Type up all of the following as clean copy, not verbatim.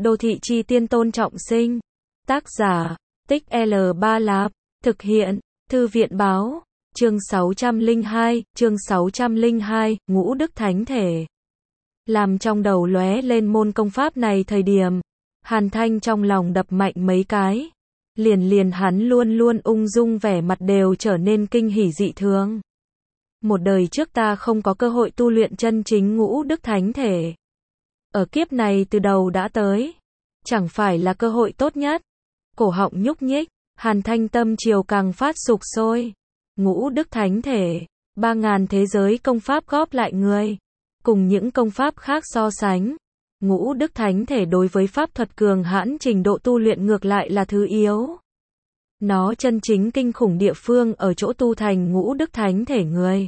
Đô thị chi tiên Tôn Trọng Sinh. Tác giả, Tích L Ba Lạp. Thực hiện, Thư viện Báo. Chương 602, Ngũ Đức Thánh Thể. Làm trong đầu lóe lên môn công pháp này thời điểm, Hàn Thanh trong lòng đập mạnh mấy cái. Liền hắn luôn luôn ung dung, vẻ mặt đều trở nên kinh hỉ dị thường. Một đời trước ta không có cơ hội tu luyện chân chính Ngũ Đức Thánh Thể. Ở kiếp này từ đầu đã tới, chẳng phải là cơ hội tốt nhất. Cổ họng nhúc nhích, Hàn Thanh tâm chiều càng phát sục sôi. Ngũ Đức Thánh Thể, 3.000 thế giới công pháp góp lại người, cùng những công pháp khác so sánh, Ngũ Đức Thánh Thể đối với pháp thuật cường hãn trình độ tu luyện ngược lại là thứ yếu. Nó chân chính kinh khủng địa phương ở chỗ tu thành Ngũ Đức Thánh Thể người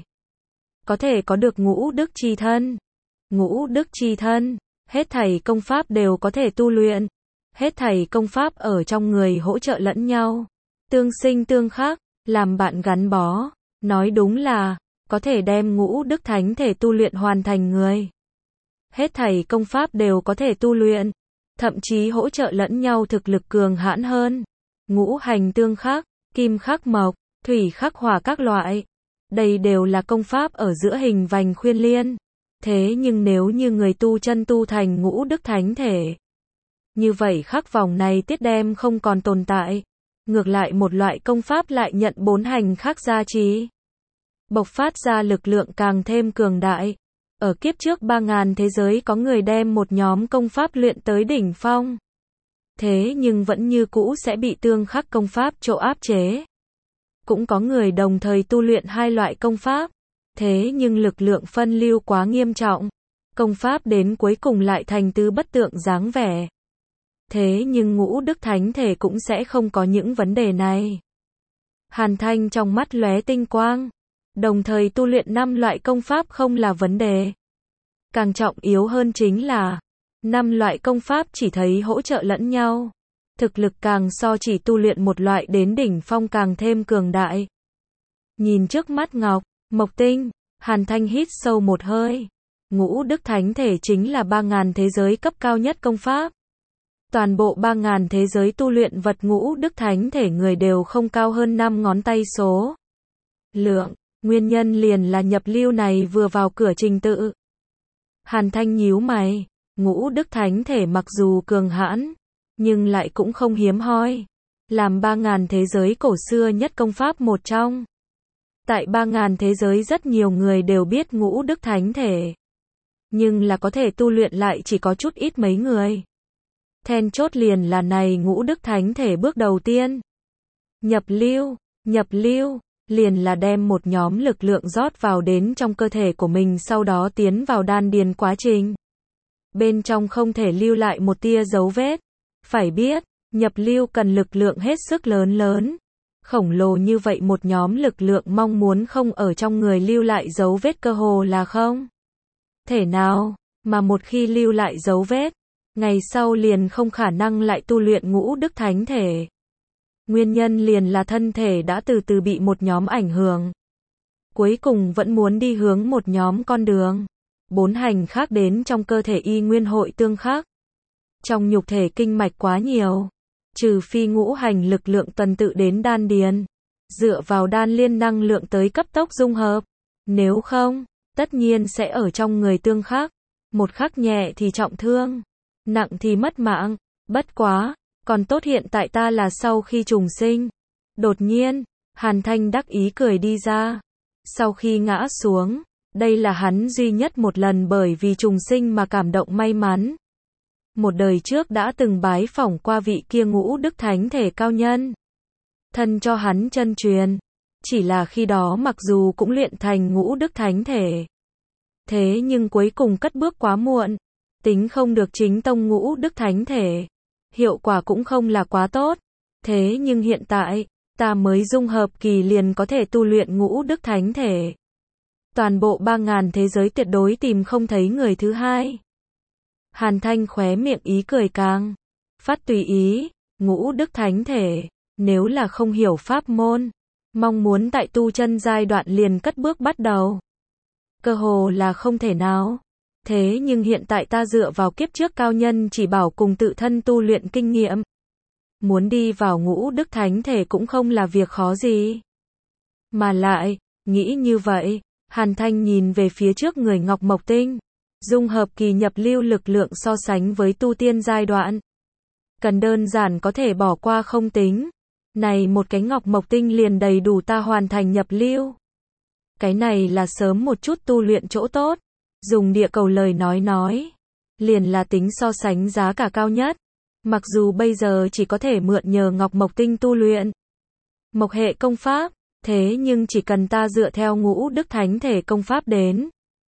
có thể có được Ngũ Đức chi thân. Ngũ Đức chi thân, hết thảy công pháp đều có thể tu luyện. Hết thảy công pháp ở trong người hỗ trợ lẫn nhau, tương sinh tương khắc, làm bạn gắn bó. Nói đúng là, có thể đem Ngũ Đức Thánh Thể tu luyện hoàn thành người. Hết thảy công pháp đều có thể tu luyện, thậm chí hỗ trợ lẫn nhau thực lực cường hãn hơn. Ngũ hành tương khắc, kim khắc mộc, thủy khắc hỏa các loại. Đây đều là công pháp ở giữa hình vành khuyên liên. Thế nhưng nếu như người tu chân tu thành Ngũ Đức Thánh Thể, như vậy khắc vòng này tiết đem không còn tồn tại. Ngược lại một loại công pháp lại nhận 4 hành khắc gia trì, bộc phát ra lực lượng càng thêm cường đại. Ở kiếp trước 3.000 thế giới có người đem một nhóm công pháp luyện tới đỉnh phong. Thế nhưng vẫn như cũ sẽ bị tương khắc công pháp chỗ áp chế. Cũng có người đồng thời tu luyện hai loại công pháp. Thế nhưng lực lượng phân lưu quá nghiêm trọng. Công pháp đến cuối cùng lại thành tứ bất tượng dáng vẻ. Thế nhưng Ngũ Đức Thánh Thể cũng sẽ không có những vấn đề này. Hàn Thanh trong mắt lóe tinh quang. Đồng thời tu luyện 5 loại công pháp không là vấn đề. Càng trọng yếu hơn chính là 5 loại công pháp chỉ thấy hỗ trợ lẫn nhau. Thực lực càng so chỉ tu luyện một loại đến đỉnh phong càng thêm cường đại. Nhìn trước mắt ngọc, mộc tinh, Hàn Thanh hít sâu một hơi. Ngũ Đức Thánh Thể chính là 3.000 thế giới cấp cao nhất công pháp. Toàn bộ 3.000 thế giới tu luyện vật Ngũ Đức Thánh Thể người đều không cao hơn 5 ngón tay số lượng. Nguyên nhân liền là nhập lưu này vừa vào cửa trình tự. Hàn Thanh nhíu mày, Ngũ Đức Thánh Thể mặc dù cường hãn, nhưng lại cũng không hiếm hoi. Làm 3.000 thế giới cổ xưa nhất công pháp một trong. Tại 3.000 thế giới rất nhiều người đều biết Ngũ Đức Thánh Thể. Nhưng là có thể tu luyện lại chỉ có chút ít mấy người. Then chốt liền là này Ngũ Đức Thánh Thể bước đầu tiên. Nhập lưu, liền là đem một nhóm lực lượng rót vào đến trong cơ thể của mình, sau đó tiến vào đan điền quá trình. Bên trong không thể lưu lại một tia dấu vết. Phải biết, nhập lưu cần lực lượng hết sức lớn. Khổng lồ như vậy một nhóm lực lượng mong muốn không ở trong người lưu lại dấu vết cơ hồ là không thể nào, mà một khi lưu lại dấu vết, ngày sau liền không khả năng lại tu luyện Ngũ Đức Thánh Thể. Nguyên nhân liền là thân thể đã từ từ bị một nhóm ảnh hưởng. Cuối cùng vẫn muốn đi hướng một nhóm con đường. 4 hành khác đến trong cơ thể y nguyên hội tương khắc. Trong nhục thể kinh mạch quá nhiều. Trừ phi ngũ hành lực lượng tuần tự đến đan điền. Dựa vào đan liên năng lượng tới cấp tốc dung hợp. Nếu không, tất nhiên sẽ ở trong người tương khắc. Một khắc nhẹ thì trọng thương. Nặng thì mất mạng. Bất quá, còn tốt hiện tại ta là sau khi trùng sinh. Đột nhiên, Hàn Thanh đắc ý cười đi ra. Sau khi ngã xuống, đây là hắn duy nhất một lần bởi vì trùng sinh mà cảm động may mắn. Một đời trước đã từng bái phỏng qua vị kia Ngũ Đức Thánh Thể cao nhân. Thân cho hắn chân truyền. Chỉ là khi đó mặc dù cũng luyện thành Ngũ Đức Thánh Thể. Thế nhưng cuối cùng cất bước quá muộn. Tính không được chính tông Ngũ Đức Thánh Thể. Hiệu quả cũng không là quá tốt. Thế nhưng hiện tại, ta mới dung hợp kỳ liền có thể tu luyện Ngũ Đức Thánh Thể. Toàn bộ 3.000 thế giới tuyệt đối tìm không thấy người thứ hai. Hàn Thanh khóe miệng ý cười càng phát tùy ý. Ngũ Đức Thánh Thể, nếu là không hiểu pháp môn, mong muốn tại tu chân giai đoạn liền cất bước bắt đầu, cơ hồ là không thể nào. Thế nhưng hiện tại ta dựa vào kiếp trước cao nhân chỉ bảo cùng tự thân tu luyện kinh nghiệm. Muốn đi vào ngũ đức thánh thể cũng không là việc khó gì. Mà lại, nghĩ như vậy, Hàn Thanh nhìn về phía trước người Ngọc Mộc Tinh. Dung hợp kỳ nhập lưu lực lượng so sánh với tu tiên giai đoạn. Cần đơn giản có thể bỏ qua không tính. Này một cái Ngọc Mộc Tinh liền đầy đủ ta hoàn thành nhập lưu. Cái này là sớm một chút tu luyện chỗ tốt. Dùng địa cầu lời nói. Liền là tính so sánh giá cả cao nhất. Mặc dù bây giờ chỉ có thể mượn nhờ Ngọc Mộc Tinh tu luyện Mộc hệ công pháp. Thế nhưng chỉ cần ta dựa theo ngũ đức thánh thể công pháp đến.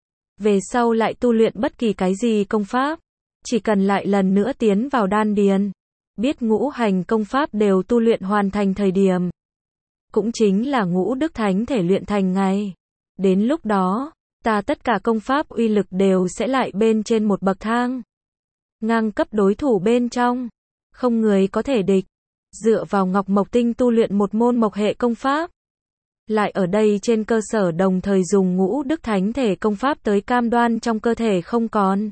Về sau lại tu luyện bất kỳ cái gì công pháp. Chỉ cần lại lần nữa tiến vào đan điền. Biết ngũ hành công pháp đều tu luyện hoàn thành thời điểm. Cũng chính là ngũ đức thánh thể luyện thành ngày. Đến lúc đó, ta tất cả công pháp uy lực đều sẽ lại bên trên một bậc thang. Ngang cấp đối thủ bên trong. Không người có thể địch. Dựa vào Ngọc Mộc Tinh tu luyện một môn mộc hệ công pháp. Lại ở đây trên cơ sở đồng thời dùng ngũ đức thánh thể công pháp tới cam đoan trong cơ thể không còn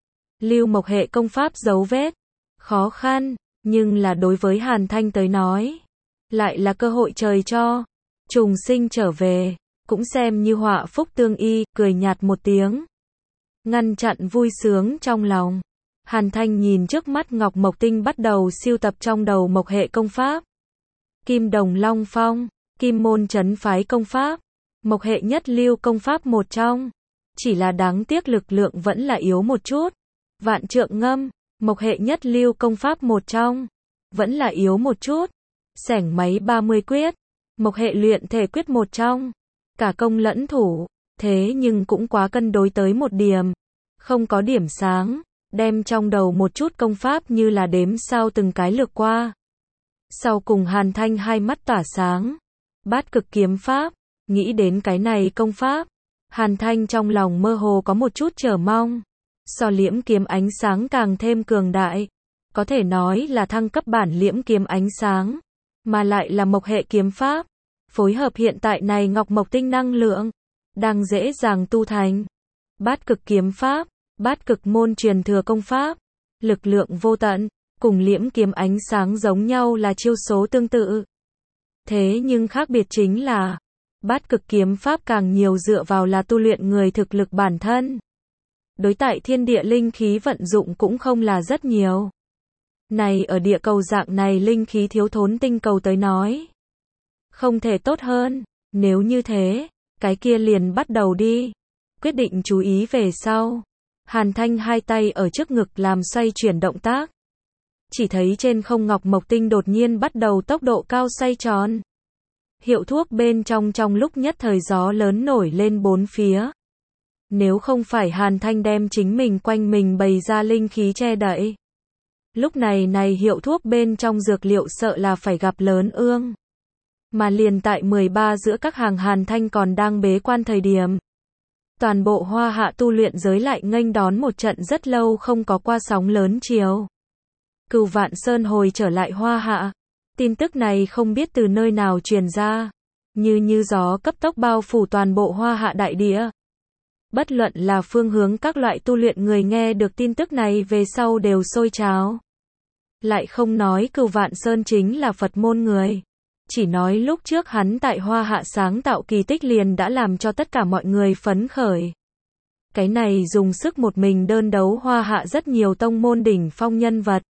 lưu mộc hệ công pháp dấu vết. Khó khăn, nhưng là đối với Hàn Thanh tới nói. Lại là cơ hội trời cho. Trùng sinh trở về. Cũng xem như họa phúc tương y, cười nhạt một tiếng. Ngăn chặn vui sướng trong lòng. Hàn Thanh nhìn trước mắt Ngọc Mộc Tinh bắt đầu siêu tập trong đầu mộc hệ công pháp. Kim Đồng Long Phong, Kim Môn Trấn Phái công pháp, mộc hệ nhất lưu công pháp một trong. Chỉ là đáng tiếc lực lượng vẫn là yếu một chút. Vạn Trượng Ngâm, mộc hệ nhất lưu công pháp một trong. Vẫn là yếu một chút. Sẻng Máy 30 quyết, mộc hệ luyện thể quyết một trong. Cả công lẫn thủ, thế nhưng cũng quá cân đối tới một điểm. Không có điểm sáng, đem trong đầu một chút công pháp như là đếm sao từng cái lược qua. Sau cùng Hàn Thanh hai mắt tỏa sáng. Bát cực kiếm pháp, nghĩ đến cái này công pháp. Hàn Thanh trong lòng mơ hồ có một chút chờ mong. So liễm kiếm ánh sáng càng thêm cường đại. Có thể nói là thăng cấp bản liễm kiếm ánh sáng. Mà lại là mộc hệ kiếm pháp. Phối hợp hiện tại này Ngọc Mộc Tinh năng lượng. Đang dễ dàng tu thành. Bát cực kiếm pháp, bát cực môn truyền thừa công pháp. Lực lượng vô tận, cùng liễm kiếm ánh sáng giống nhau là chiêu số tương tự. Thế nhưng khác biệt chính là, bát cực kiếm pháp càng nhiều dựa vào là tu luyện người thực lực bản thân. Đối tại thiên địa linh khí vận dụng cũng không là rất nhiều. Này ở địa cầu dạng này linh khí thiếu thốn tinh cầu tới nói. Không thể tốt hơn, nếu như thế, cái kia liền bắt đầu đi. Quyết định chú ý về sau. Hàn Thanh hai tay ở trước ngực làm xoay chuyển động tác. Chỉ thấy trên không Ngọc Mộc Tinh đột nhiên bắt đầu tốc độ cao xoay tròn. Hiệu thuốc bên trong lúc nhất thời gió lớn nổi lên bốn phía. Nếu không phải Hàn Thanh đem chính mình quanh mình bày ra linh khí che đậy. Lúc này hiệu thuốc bên trong dược liệu sợ là phải gặp lớn ương. Mà liền tại 13 giữa các hàng Hàn Thanh còn đang bế quan thời điểm. Toàn bộ Hoa Hạ tu luyện giới lại nghênh đón một trận rất lâu không có qua sóng lớn chiều. Cửu Vạn Sơn hồi trở lại Hoa Hạ. Tin tức này không biết từ nơi nào truyền ra. Như gió cấp tốc bao phủ toàn bộ Hoa Hạ đại địa. Bất luận là phương hướng các loại tu luyện người nghe được tin tức này về sau đều sôi trào. Lại không nói Cửu Vạn Sơn chính là Phật môn người. Chỉ nói lúc trước hắn tại Hoa Hạ sáng tạo kỳ tích liền đã làm cho tất cả mọi người phấn khởi. Cái này dùng sức một mình đơn đấu Hoa Hạ rất nhiều tông môn đỉnh phong nhân vật.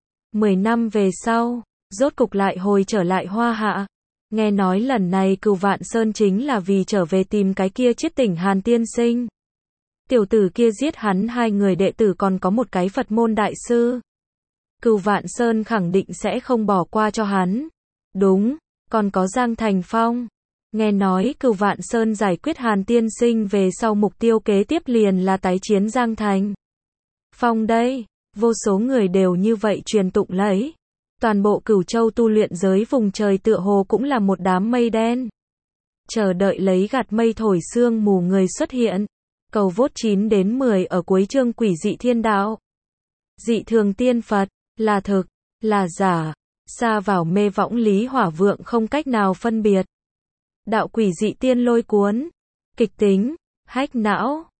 10 năm về sau, rốt cục lại hồi trở lại Hoa Hạ. Nghe nói lần này Cửu Vạn Sơn chính là vì trở về tìm cái kia chiết tỉnh Hàn tiên sinh. Tiểu tử kia giết hắn hai người đệ tử còn có một cái Phật môn đại sư. Cửu Vạn Sơn khẳng định sẽ không bỏ qua cho hắn. Đúng, còn có Giang Thành Phong. Nghe nói Cửu Vạn Sơn giải quyết Hàn tiên sinh về sau mục tiêu kế tiếp liền là tái chiến Giang Thành Phong đây. Vô số người đều như vậy truyền tụng lấy. Toàn bộ Cửu Châu tu luyện giới vùng trời tựa hồ cũng là một đám mây đen. Chờ đợi lấy gạt mây thổi sương mù người xuất hiện. Cầu vote 9 đến 10 ở cuối chương Quỷ dị thiên đạo. Dị thường tiên Phật, là thực, là giả. Xa vào mê võng lý hỏa vượng không cách nào phân biệt. Đạo quỷ dị tiên lôi cuốn. Kịch tính, hách não.